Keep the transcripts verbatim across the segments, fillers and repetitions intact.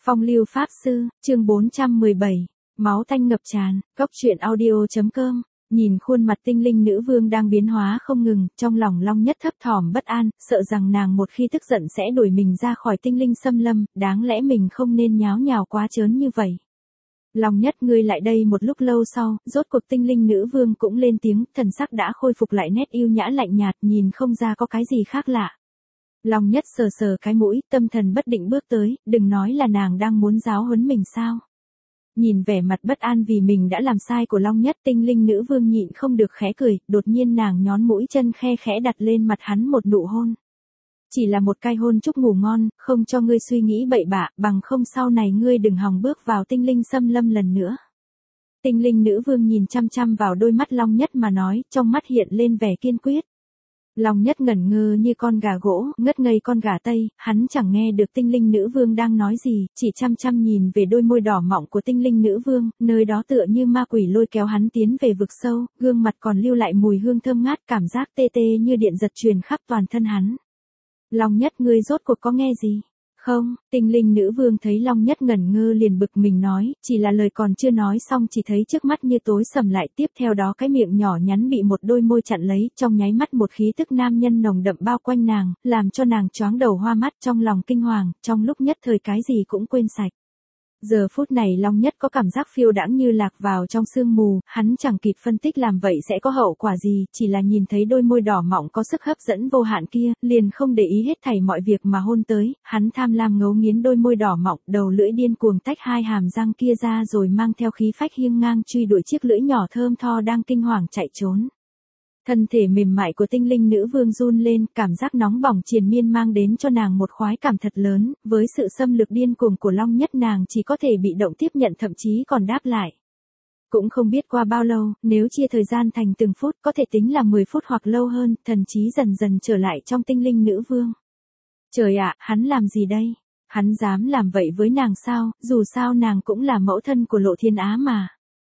Phong lưu pháp sư, chương bốn trăm mười bảy, máu tanh ngập tràn, cốc truyện audio.com. Nhìn khuôn mặt tinh linh nữ vương đang biến hóa không ngừng, trong lòng Long Nhất thấp thỏm bất an, sợ rằng nàng một khi tức giận sẽ đuổi mình ra khỏi tinh linh xâm lâm, đáng lẽ mình không nên nháo nhào quá trớn như vậy. Long Nhất, ngươi lại đây. Một lúc lâu sau, rốt cuộc tinh linh nữ vương cũng lên tiếng, thần sắc đã khôi phục lại nét yêu nhã lạnh nhạt, nhìn không ra có cái gì khác lạ. Long Nhất sờ sờ cái mũi, tâm thần bất định bước tới, đừng nói là nàng đang muốn giáo huấn mình sao. Nhìn vẻ mặt bất an vì mình đã làm sai của Long Nhất, tinh linh nữ vương nhịn không được khẽ cười, đột nhiên nàng nhón mũi chân khe khẽ đặt lên mặt hắn một nụ hôn. Chỉ là một cái hôn chúc ngủ ngon, không cho ngươi suy nghĩ bậy bạ, bằng không sau này ngươi đừng hòng bước vào tinh linh xâm lâm lần nữa. Tinh linh nữ vương nhìn chăm chăm vào đôi mắt Long Nhất mà nói, trong mắt hiện lên vẻ kiên quyết. Long Nhất ngẩn ngơ như con gà gỗ, ngất ngây con gà Tây, hắn chẳng nghe được tinh linh nữ vương đang nói gì, chỉ chăm chăm nhìn về đôi môi đỏ mọng của tinh linh nữ vương, nơi đó tựa như ma quỷ lôi kéo hắn tiến về vực sâu, gương mặt còn lưu lại mùi hương thơm ngát, cảm giác tê tê như điện giật truyền khắp toàn thân hắn. Long Nhất, ngươi rốt cuộc có nghe gì? Không, tinh linh nữ vương thấy Long Nhất ngẩn ngơ liền bực mình nói, chỉ là lời còn chưa nói xong chỉ thấy trước mắt như tối sầm lại, tiếp theo đó cái miệng nhỏ nhắn bị một đôi môi chặn lấy, trong nháy mắt một khí tức nam nhân nồng đậm bao quanh nàng, làm cho nàng choáng đầu hoa mắt, trong lòng kinh hoàng, trong lúc nhất thời cái gì cũng quên sạch. Giờ phút này Long Nhất có cảm giác phiêu đãng như lạc vào trong sương mù, hắn chẳng kịp phân tích làm vậy sẽ có hậu quả gì, chỉ là nhìn thấy đôi môi đỏ mọng có sức hấp dẫn vô hạn kia, liền không để ý hết thảy mọi việc mà hôn tới, hắn tham lam ngấu nghiến đôi môi đỏ mọng, đầu lưỡi điên cuồng tách hai hàm răng kia ra rồi mang theo khí phách hiên ngang truy đuổi chiếc lưỡi nhỏ thơm tho đang kinh hoàng chạy trốn. Thân thể mềm mại của tinh linh nữ vương run lên, cảm giác nóng bỏng triền miên mang đến cho nàng một khoái cảm thật lớn, với sự xâm lược điên cuồng của Long Nhất nàng chỉ có thể bị động tiếp nhận thậm chí còn đáp lại. Cũng không biết qua bao lâu, nếu chia thời gian thành từng phút có thể tính là mười phút hoặc lâu hơn, thần trí dần dần trở lại trong tinh linh nữ vương. Trời ạ, hắn làm gì đây? Hắn dám làm vậy với nàng sao, dù sao nàng cũng là mẫu thân của Lộ Thiên Á mà.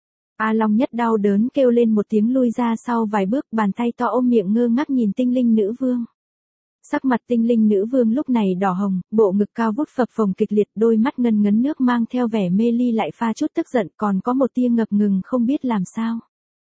A Long Nhất đau đớn kêu lên một tiếng lui ra sau vài bước, bàn tay to ôm miệng ngơ ngác nhìn tinh linh nữ vương. Sắc mặt tinh linh nữ vương lúc này đỏ hồng, bộ ngực cao vút phập phồng kịch liệt, đôi mắt ngân ngấn nước mang theo vẻ mê ly lại pha chút tức giận, còn có một tia ngập ngừng không biết làm sao.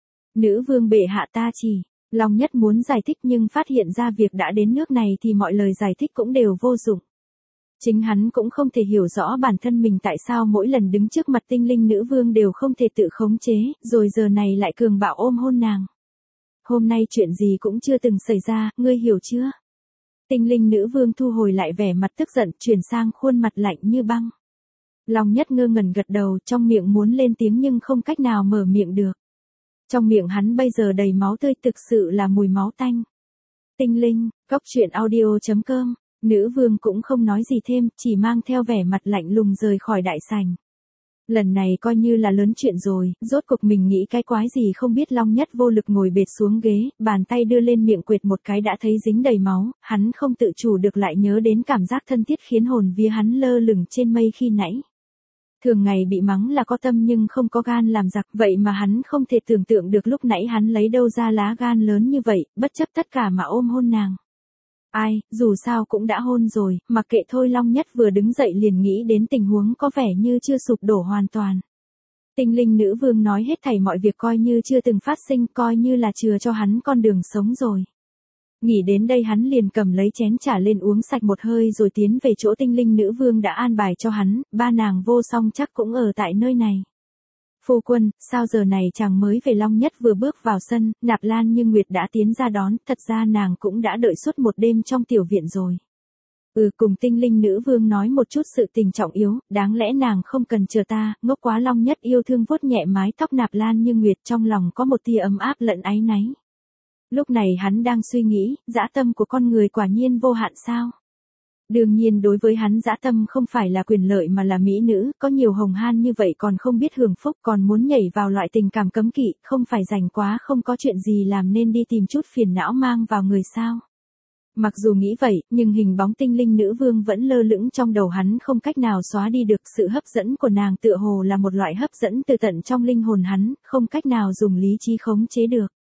Nữ vương bệ hạ ta chỉ, Long Nhất muốn giải thích nhưng phát hiện ra việc đã đến nước này thì mọi lời giải thích cũng đều vô dụng. Chính hắn cũng không thể hiểu rõ bản thân mình tại sao mỗi lần đứng trước mặt tinh linh nữ vương đều không thể tự khống chế, rồi giờ này lại cường bạo ôm hôn nàng. Hôm nay chuyện gì cũng chưa từng xảy ra, ngươi hiểu chưa? Tinh linh nữ vương thu hồi lại vẻ mặt tức giận, chuyển sang khuôn mặt lạnh như băng. Long Nhất ngơ ngẩn gật đầu, trong miệng muốn lên tiếng nhưng không cách nào mở miệng được. Trong miệng hắn bây giờ đầy máu tươi, thực sự là mùi máu tanh. Tinh linh, cốc truyện audio.com. Nữ vương cũng không nói gì thêm, chỉ mang theo vẻ mặt lạnh lùng rời khỏi đại sảnh. Lần này coi như là lớn chuyện rồi, rốt cuộc mình nghĩ cái quái gì không biết. Long Nhất vô lực ngồi bệt xuống ghế, bàn tay đưa lên miệng quệt một cái đã thấy dính đầy máu, hắn không tự chủ được lại nhớ đến cảm giác thân thiết khiến hồn vía hắn lơ lửng trên mây khi nãy. Thường ngày bị mắng là có tâm nhưng không có gan làm giặc, vậy mà hắn không thể tưởng tượng được lúc nãy hắn lấy đâu ra lá gan lớn như vậy, bất chấp tất cả mà ôm hôn nàng. Ai, dù sao cũng đã hôn rồi, mặc kệ thôi. Long Nhất vừa đứng dậy liền nghĩ đến tình huống có vẻ như chưa sụp đổ hoàn toàn. Tinh linh nữ vương nói hết thảy mọi việc coi như chưa từng phát sinh, coi như là chừa cho hắn con đường sống rồi. Nghĩ đến đây hắn liền cầm lấy chén trà lên uống sạch một hơi rồi tiến về chỗ tinh linh nữ vương đã an bài cho hắn, ba nàng vô song chắc cũng ở tại nơi này. Phu quân, sao giờ này chàng mới về? Long Nhất vừa bước vào sân, Nạp Lan Như Nguyệt đã tiến ra đón, thật ra nàng cũng đã đợi suốt một đêm trong tiểu viện rồi. Ừ, cùng tinh linh nữ vương nói một chút sự tình trọng yếu, đáng lẽ nàng không cần chờ ta, ngốc quá. Long Nhất yêu thương vuốt nhẹ mái tóc Nạp Lan Như Nguyệt, trong lòng có một tia ấm áp lẫn áy náy. Lúc này hắn đang suy nghĩ, dã tâm của con người quả nhiên vô hạn sao? Đương nhiên đối với hắn dã tâm không phải là quyền lợi mà là mỹ nữ, có nhiều hồng han như vậy còn không biết hưởng phúc, còn muốn nhảy vào loại tình cảm cấm kỵ, không phải rảnh quá không có chuyện gì làm nên đi tìm chút phiền não mang vào người sao? Mặc dù nghĩ vậy, nhưng hình bóng tinh linh nữ vương vẫn lơ lửng trong đầu hắn không cách nào xóa đi được. Sự hấp dẫn của nàng tựa hồ là một loại hấp dẫn từ tận trong linh hồn hắn, không cách nào dùng lý trí khống chế được.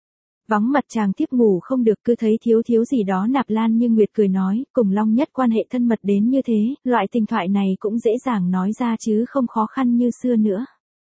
Vắng mặt chàng thiếp ngủ không được, cứ thấy thiếu thiếu gì đó. Nạp Lan Như Nguyệt cười nói, cùng Long Nhất quan hệ thân mật đến như thế, loại tình thoại này cũng dễ dàng nói ra chứ không khó khăn như xưa nữa.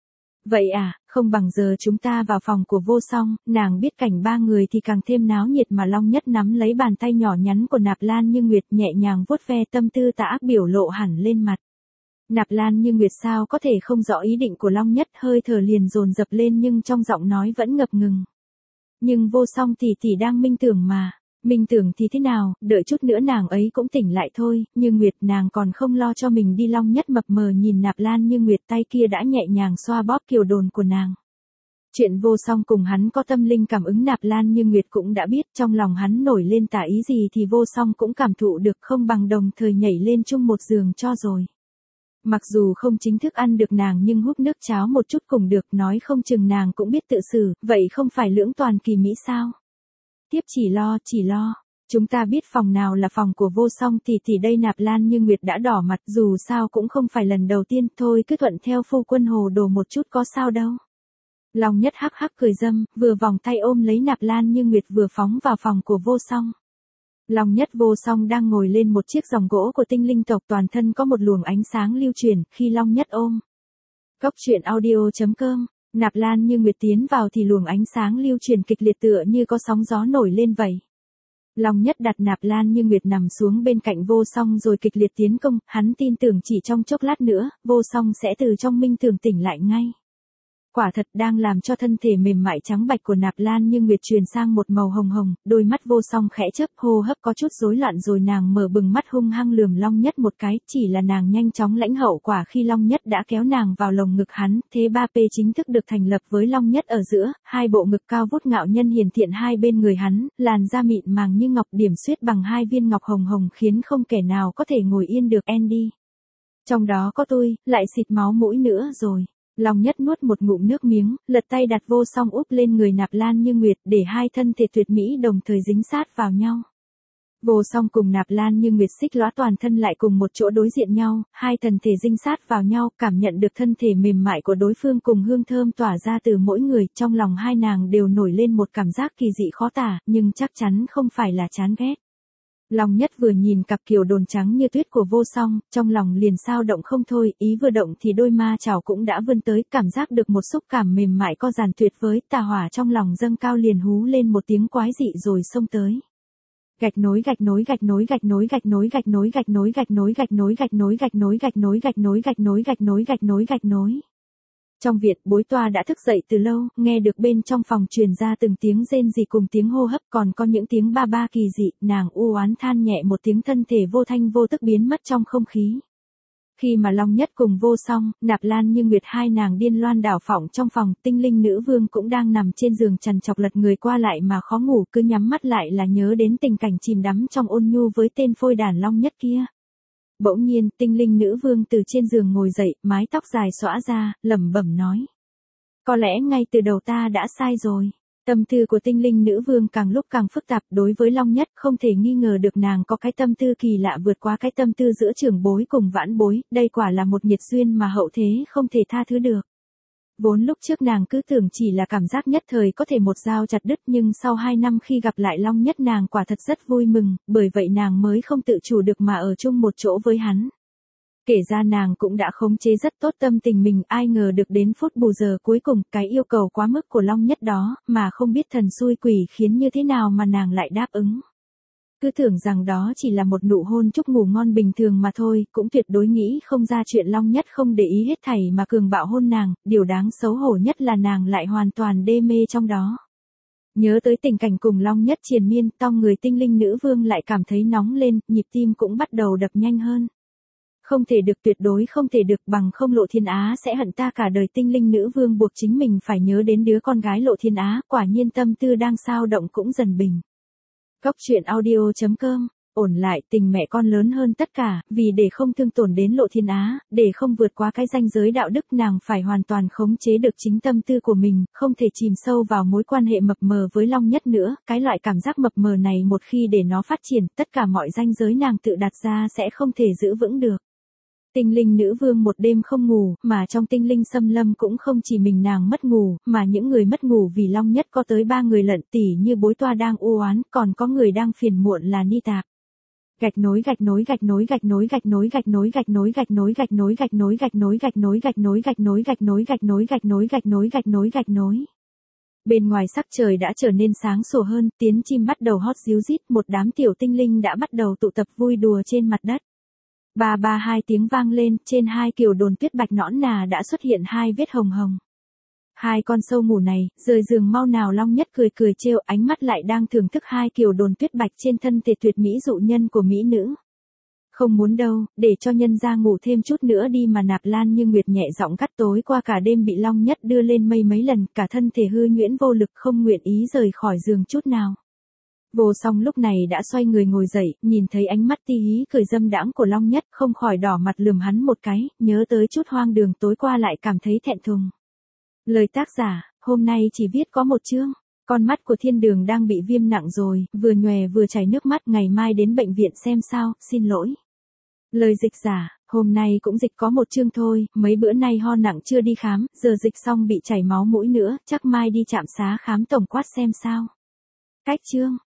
Vậy à, không bằng giờ chúng ta vào phòng của Vô Song. Nàng biết cảnh ba người thì càng thêm náo nhiệt, mà Long Nhất nắm lấy bàn tay nhỏ nhắn của Nạp Lan Như Nguyệt nhẹ nhàng vuốt ve, tâm tư tà ác biểu lộ hẳn lên mặt. Nạp Lan Như Nguyệt sao có thể không rõ ý định của Long Nhất, hơi thở liền dồn dập lên nhưng trong giọng nói vẫn ngập ngừng. Nhưng Vô Song tỷ tỷ đang minh tưởng mà. Minh tưởng thì thế nào, đợi chút nữa nàng ấy cũng tỉnh lại thôi. Như Nguyệt, nàng còn không lo cho mình đi. Long Nhất mập mờ nhìn Nạp Lan Như Nguyệt, tay kia đã nhẹ nhàng xoa bóp kiều đồn của nàng. Chuyện Vô Song cùng hắn có tâm linh cảm ứng Nạp Lan Như Nguyệt cũng đã biết, trong lòng hắn nổi lên tà ý gì thì Vô Song cũng cảm thụ được, không bằng đồng thời nhảy lên chung một giường cho rồi. Mặc dù không chính thức ăn được nàng nhưng húp nước cháo một chút cũng được, nói không chừng nàng cũng biết tự xử, vậy không phải lưỡng toàn kỳ mỹ sao? Tiếp chỉ lo, chỉ lo. Chúng ta biết phòng nào là phòng của Vô Song tỷ tỷ đây. Nạp Lan Như Nguyệt đã đỏ mặt, dù sao cũng không phải lần đầu tiên, thôi cứ thuận theo phu quân hồ đồ một chút có sao đâu. Long Nhất hắc hắc cười dâm, vừa vòng tay ôm lấy Nạp Lan Như Nguyệt vừa phóng vào phòng của Vô Song. Long Nhất Vô Song đang ngồi lên một chiếc giòng gỗ của tinh linh tộc, toàn thân có một luồng ánh sáng lưu truyền, khi Long Nhất ôm. Cốc truyện audio chấm com, Nạp Lan Như Nguyệt tiến vào thì luồng ánh sáng lưu truyền kịch liệt tựa như có sóng gió nổi lên vậy. Long Nhất đặt Nạp Lan Như Nguyệt nằm xuống bên cạnh Vô Song rồi kịch liệt tiến công, hắn tin tưởng chỉ trong chốc lát nữa, Vô Song sẽ từ trong minh tưởng tỉnh lại ngay. Quả thật đang làm cho thân thể mềm mại trắng bạch của Nạp Lan Như Nguyệt truyền sang một màu hồng hồng, đôi mắt Vô Song khẽ chớp, hô hấp có chút rối loạn rồi nàng mở bừng mắt hung hăng lườm Long Nhất một cái, chỉ là nàng nhanh chóng lãnh hậu quả khi Long Nhất đã kéo nàng vào lồng ngực hắn, thế ba P chính thức được thành lập với Long Nhất ở giữa, hai bộ ngực cao vút ngạo nhân hiển thiện hai bên người hắn, làn da mịn màng như ngọc điểm xuyết bằng hai viên ngọc hồng hồng khiến không kẻ nào có thể ngồi yên được. Andy. Trong đó có tôi, lại xịt máu mũi nữa rồi. Long Nhất nuốt một ngụm nước miếng, lật tay đặt Vô Song úp lên người Nạp Lan Như Nguyệt để hai thân thể tuyệt mỹ đồng thời dính sát vào nhau. Vô Song cùng Nạp Lan Như Nguyệt xích lõa toàn thân lại cùng một chỗ đối diện nhau, hai thân thể dính sát vào nhau, cảm nhận được thân thể mềm mại của đối phương cùng hương thơm tỏa ra từ mỗi người, trong lòng hai nàng đều nổi lên một cảm giác kỳ dị khó tả, nhưng chắc chắn không phải là chán ghét. Long Nhất vừa nhìn cặp kiều đồn trắng như tuyết của Vô Song, trong lòng liền sao động không thôi, ý vừa động thì đôi ma chảo cũng đã vươn tới, cảm giác được một xúc cảm mềm mại co giàn tuyệt với, tà hỏa trong lòng dâng cao liền hú lên một tiếng quái dị rồi xông tới. Gạch nối gạch nối gạch nối gạch nối gạch nối gạch nối gạch nối gạch nối gạch nối gạch nối gạch nối gạch nối gạch nối gạch nối gạch nối gạch nối gạch nối. Trong viện, Bối Toa đã thức dậy từ lâu, nghe được bên trong phòng truyền ra từng tiếng rên rỉ cùng tiếng hô hấp, còn có những tiếng ba ba kỳ dị, nàng u oán than nhẹ một tiếng, thân thể vô thanh vô tức biến mất trong không khí. Khi mà Long Nhất cùng Vô Song, Nạp Lan Như Nguyệt hai nàng điên loan đảo phỏng trong phòng, tinh linh nữ vương cũng đang nằm trên giường trằn trọc lật người qua lại mà khó ngủ, cứ nhắm mắt lại là nhớ đến tình cảnh chìm đắm trong ôn nhu với tên phôi đàn Long Nhất kia. Bỗng nhiên, tinh linh nữ vương từ trên giường ngồi dậy, mái tóc dài xõa ra, lẩm bẩm nói. Có lẽ ngay từ đầu ta đã sai rồi. Tâm tư của tinh linh nữ vương càng lúc càng phức tạp, đối với Long Nhất không thể nghi ngờ được nàng có cái tâm tư kỳ lạ vượt qua cái tâm tư giữa trưởng bối cùng vãn bối, đây quả là một nhiệt duyên mà hậu thế không thể tha thứ được. Vốn lúc trước nàng cứ tưởng chỉ là cảm giác nhất thời có thể một dao chặt đứt, nhưng sau hai năm khi gặp lại Long Nhất nàng quả thật rất vui mừng, bởi vậy nàng mới không tự chủ được mà ở chung một chỗ với hắn. Kể ra nàng cũng đã khống chế rất tốt tâm tình mình, ai ngờ được đến phút bù giờ cuối cùng, cái yêu cầu quá mức của Long Nhất đó, mà không biết thần xui quỷ khiến như thế nào mà nàng lại đáp ứng. Cứ tưởng rằng đó chỉ là một nụ hôn chúc ngủ ngon bình thường mà thôi, cũng tuyệt đối nghĩ không ra chuyện Long Nhất không để ý hết thảy mà cường bạo hôn nàng, điều đáng xấu hổ nhất là nàng lại hoàn toàn đê mê trong đó. Nhớ tới tình cảnh cùng Long Nhất triền miên, tong người tinh linh nữ vương lại cảm thấy nóng lên, nhịp tim cũng bắt đầu đập nhanh hơn. Không thể được, tuyệt đối không thể được, bằng không Lộ Thiên Á sẽ hận ta cả đời. Tinh linh nữ vương buộc chính mình phải nhớ đến đứa con gái Lộ Thiên Á, quả nhiên tâm tư đang sao động cũng dần bình. Cốc truyện audio chấm com, ổn lại, tình mẹ con lớn hơn tất cả, vì để không thương tổn đến Lộ Thiên Á, để không vượt qua cái ranh giới đạo đức, nàng phải hoàn toàn khống chế được chính tâm tư của mình, không thể chìm sâu vào mối quan hệ mập mờ với Long Nhất nữa, cái loại cảm giác mập mờ này một khi để nó phát triển, tất cả mọi ranh giới nàng tự đặt ra sẽ không thể giữ vững được. Tinh linh nữ vương một đêm không ngủ, mà trong tinh linh xâm lâm cũng không chỉ mình nàng mất ngủ, mà những người mất ngủ vì Long Nhất có tới ba người lận, tỉ như Bối Toa đang u oán, còn có người đang phiền muộn là Ni Tạp. Gạch nối gạch nối gạch nối gạch nối gạch nối gạch nối gạch nối gạch nối gạch nối gạch nối gạch nối gạch nối gạch nối gạch nối gạch nối gạch nối gạch nối gạch nối gạch nối gạch nối. Bên ngoài sắc trời đã trở nên sáng sủa hơn, tiếng chim bắt đầu hót ríu rít, một đám tiểu tinh linh đã bắt đầu tụ tập vui đùa trên mặt đất. Ba ba hai tiếng vang lên, trên hai kiểu đồn tuyết bạch nõn nà đã xuất hiện hai vết hồng hồng. Hai con sâu mù này, rời giường mau nào. Long Nhất cười cười trêu, ánh mắt lại đang thưởng thức hai kiểu đồn tuyết bạch trên thân thể tuyệt mỹ dụ nhân của mỹ nữ. Không muốn đâu, để cho nhân ra ngủ thêm chút nữa đi mà. Nạp Lan Như Nguyệt nhẹ giọng cắt, tối qua cả đêm bị Long Nhất đưa lên mây mấy lần, cả thân thể hư nhuyễn vô lực, không nguyện ý rời khỏi giường chút nào. Vô Song lúc này đã xoay người ngồi dậy, nhìn thấy ánh mắt ti hí cười dâm đãng của Long Nhất, không khỏi đỏ mặt lườm hắn một cái, nhớ tới chút hoang đường tối qua lại cảm thấy thẹn thùng. Lời tác giả, hôm nay chỉ viết có một chương. Con mắt của Thiên Đường đang bị viêm nặng rồi, vừa nhòe vừa chảy nước mắt, ngày mai đến bệnh viện xem sao, xin lỗi. Lời dịch giả, hôm nay cũng dịch có một chương thôi, mấy bữa nay ho nặng chưa đi khám, giờ dịch xong bị chảy máu mũi nữa, chắc mai đi trạm xá khám tổng quát xem sao. Cách chương.